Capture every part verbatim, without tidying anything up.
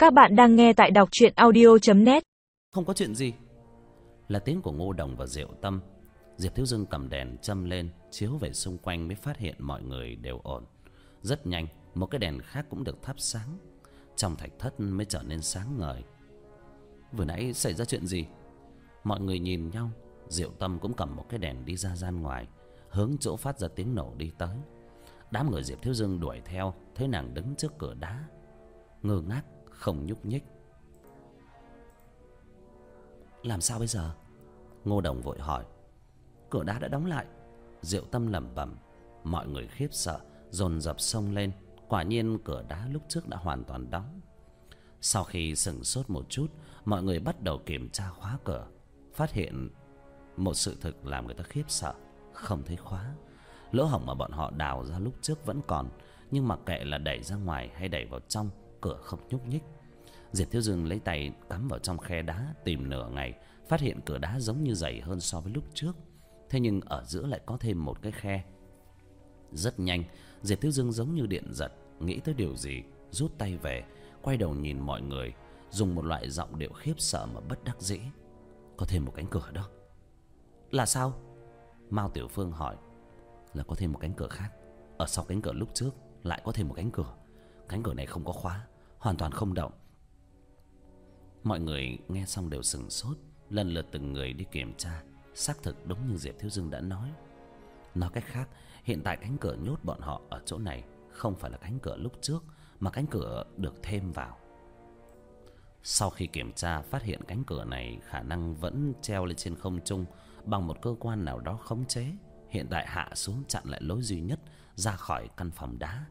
Các bạn đang nghe tại đọc truyện audio chấm net. Không có chuyện gì. Là tiếng của Ngô Đồng và Diệu Tâm. Diệp Thiếu Dương cầm đèn châm lên, chiếu về xung quanh mới phát hiện mọi người đều ổn. Rất nhanh, một cái đèn khác cũng được thắp sáng. Trong thạch thất mới trở nên sáng ngời. Vừa nãy xảy ra chuyện gì? Mọi người nhìn nhau. Diệu Tâm cũng cầm một cái đèn đi ra gian ngoài, hướng chỗ phát ra tiếng nổ đi tới. Đám người Diệp Thiếu Dương đuổi theo, thấy nàng đứng trước cửa đá, ngơ ngác không nhúc nhích. Làm sao bây giờ? Ngô Đồng vội hỏi. Cửa đá đã đóng lại. Diệu Tâm lẩm bẩm. Mọi người khiếp sợ dồn dập xông lên. Quả nhiên cửa đá lúc trước đã hoàn toàn đóng. Sau khi sửng sốt một chút, mọi người bắt đầu kiểm tra khóa cửa, phát hiện một sự thực làm người ta khiếp sợ. Không thấy khóa. Lỗ hổng mà bọn họ đào ra lúc trước vẫn còn, nhưng mặc kệ là đẩy ra ngoài hay đẩy vào trong, cửa không nhúc nhích. Diệp Thiếu Dương lấy tay cắm vào trong khe đá tìm nửa ngày, phát hiện cửa đá giống như dày hơn so với lúc trước. Thế nhưng ở giữa lại có thêm một cái khe. Rất nhanh, Diệp Thiếu Dương giống như điện giật, nghĩ tới điều gì, rút tay về, quay đầu nhìn mọi người, dùng một loại giọng điệu khiếp sợ mà bất đắc dĩ. Có thêm một cánh cửa đó. Là sao? Mao Tiểu Phương hỏi. Là có thêm một cánh cửa khác. Ở sau cánh cửa lúc trước lại có thêm một cánh cửa. Cánh cửa này không có khóa, hoàn toàn không động. Mọi người nghe xong đều sửng sốt, lần lượt từng người đi kiểm tra. Xác thực đúng như Diệp Thiếu Dương đã nói. Nói cách khác, hiện tại cánh cửa nhốt bọn họ ở chỗ này không phải là cánh cửa lúc trước, mà cánh cửa được thêm vào. Sau khi kiểm tra, phát hiện cánh cửa này khả năng vẫn treo lên trên không trung bằng một cơ quan nào đó khống chế, hiện tại hạ xuống chặn lại lối duy nhất ra khỏi căn phòng đá.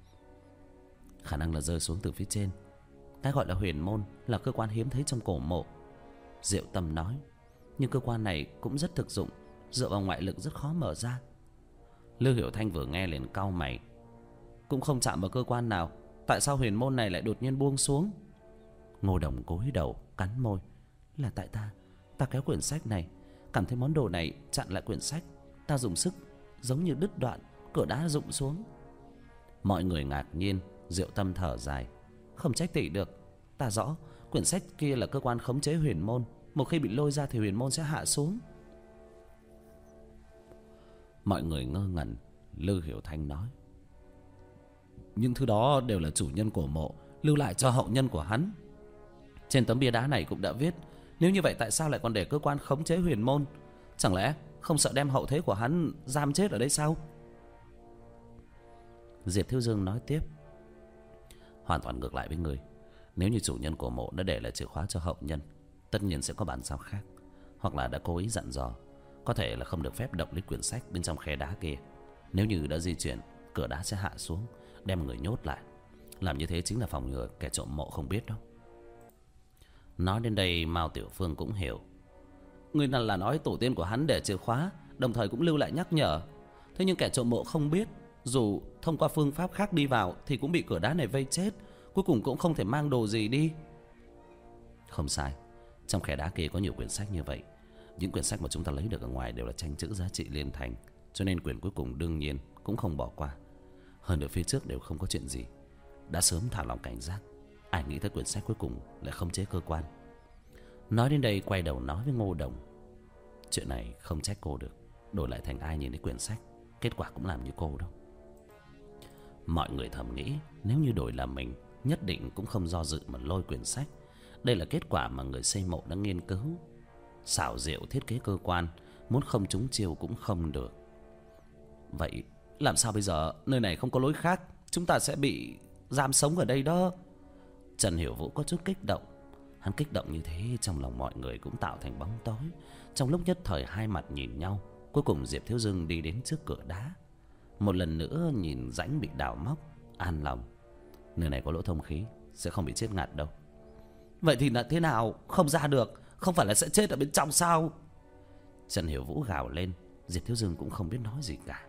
Khả năng là rơi xuống từ phía trên. Cái gọi là huyền môn là cơ quan hiếm thấy trong cổ mộ, Diệu Tâm nói. Nhưng cơ quan này cũng rất thực dụng, dựa vào ngoại lực rất khó mở ra. Lưu Hiểu Thanh vừa nghe liền cau mày. Cũng không chạm vào cơ quan nào, tại sao huyền môn này lại đột nhiên buông xuống? Ngô Đồng cúi đầu cắn môi. Là tại ta, ta kéo quyển sách này, cảm thấy món đồ này chặn lại quyển sách, ta dùng sức giống như đứt đoạn, cửa đá rụng xuống. Mọi người ngạc nhiên. Diệu Tâm thở dài. Không trách tỷ được, ta rõ quyển sách kia là cơ quan khống chế huyền môn, một khi bị lôi ra thì huyền môn sẽ hạ xuống. Mọi người ngơ ngẩn. Lư Hiểu Thanh nói. Những thứ đó đều là chủ nhân của mộ lưu lại cho hậu nhân của hắn. Trên tấm bia đá này cũng đã viết. Nếu như vậy tại sao lại còn để cơ quan khống chế huyền môn? Chẳng lẽ không sợ đem hậu thế của hắn giam chết ở đây sao? Diệp Thiếu Dương nói tiếp. Hoàn toàn ngược lại với người. Nếu như chủ nhân của mộ đã để lại chìa khóa cho hậu nhân, tất nhiên sẽ có bản sao khác, hoặc là đã cố ý dặn dò, có thể là không được phép động đến quyển sách bên trong khe đá kia. Nếu như đã di chuyển, cửa đá sẽ hạ xuống, đem người nhốt lại. Làm như thế chính là phòng ngừa kẻ trộm mộ không biết đâu. Nói đến đây, Mao Tiểu Phương cũng hiểu. Người là nói tổ tiên của hắn để chìa khóa, đồng thời cũng lưu lại nhắc nhở. Thế nhưng kẻ trộm mộ không biết, dù thông qua phương pháp khác đi vào thì cũng bị cửa đá này vây chết, cuối cùng cũng không thể mang đồ gì đi. Không sai, trong khe đá kia có nhiều quyển sách như vậy. Những quyển sách mà chúng ta lấy được ở ngoài đều là tranh chữ giá trị liên thành, cho nên quyển cuối cùng đương nhiên cũng không bỏ qua. Hơn nữa phía trước đều không có chuyện gì, đã sớm thả lòng cảnh giác. Ai nghĩ tới quyển sách cuối cùng lại khống chế cơ quan. Nói đến đây quay đầu nói với Ngô Đồng. Chuyện này không trách cô được, đổi lại thành ai nhìn thấy quyển sách, kết quả cũng làm như cô đâu. Mọi người thầm nghĩ, nếu như đổi là mình, nhất định cũng không do dự mà lôi quyển sách. Đây là kết quả mà người xây mộ đã nghiên cứu. Xảo diệu thiết kế cơ quan, muốn không trúng chiêu cũng không được. Vậy làm sao bây giờ? Nơi này không có lối khác, chúng ta sẽ bị giam sống ở đây đó. Trần Hiểu Vũ có chút kích động. Hắn kích động như thế, trong lòng mọi người cũng tạo thành bóng tối. Trong lúc nhất thời hai mặt nhìn nhau, cuối cùng Diệp Thiếu Dương đi đến trước cửa đá, một lần nữa nhìn rãnh bị đào móc, an lòng. Nơi này có lỗ thông khí, sẽ không bị chết ngạt đâu. Vậy thì là thế nào? Không ra được, không phải là sẽ chết ở bên trong sao? Trần Hiểu Vũ gào lên. Diệp Thiếu Dương cũng không biết nói gì cả.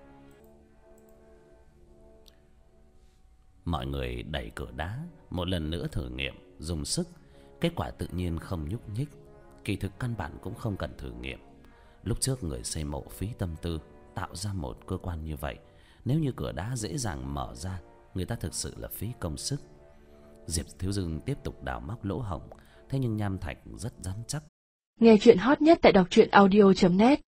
Mọi người đẩy cửa đá, một lần nữa thử nghiệm, dùng sức. Kết quả tự nhiên không nhúc nhích. Kỳ thực căn bản cũng không cần thử nghiệm. Lúc trước người xây mộ phí tâm tư tạo ra một cơ quan như vậy, nếu như cửa đá dễ dàng mở ra, người ta thực sự là phí công sức. Diệp Thiếu Dương tiếp tục đào móc lỗ hổng, thế nhưng nham thạch rất rắn chắc. Nghe chuyện hot nhất tại đọc truyện audio chấm net.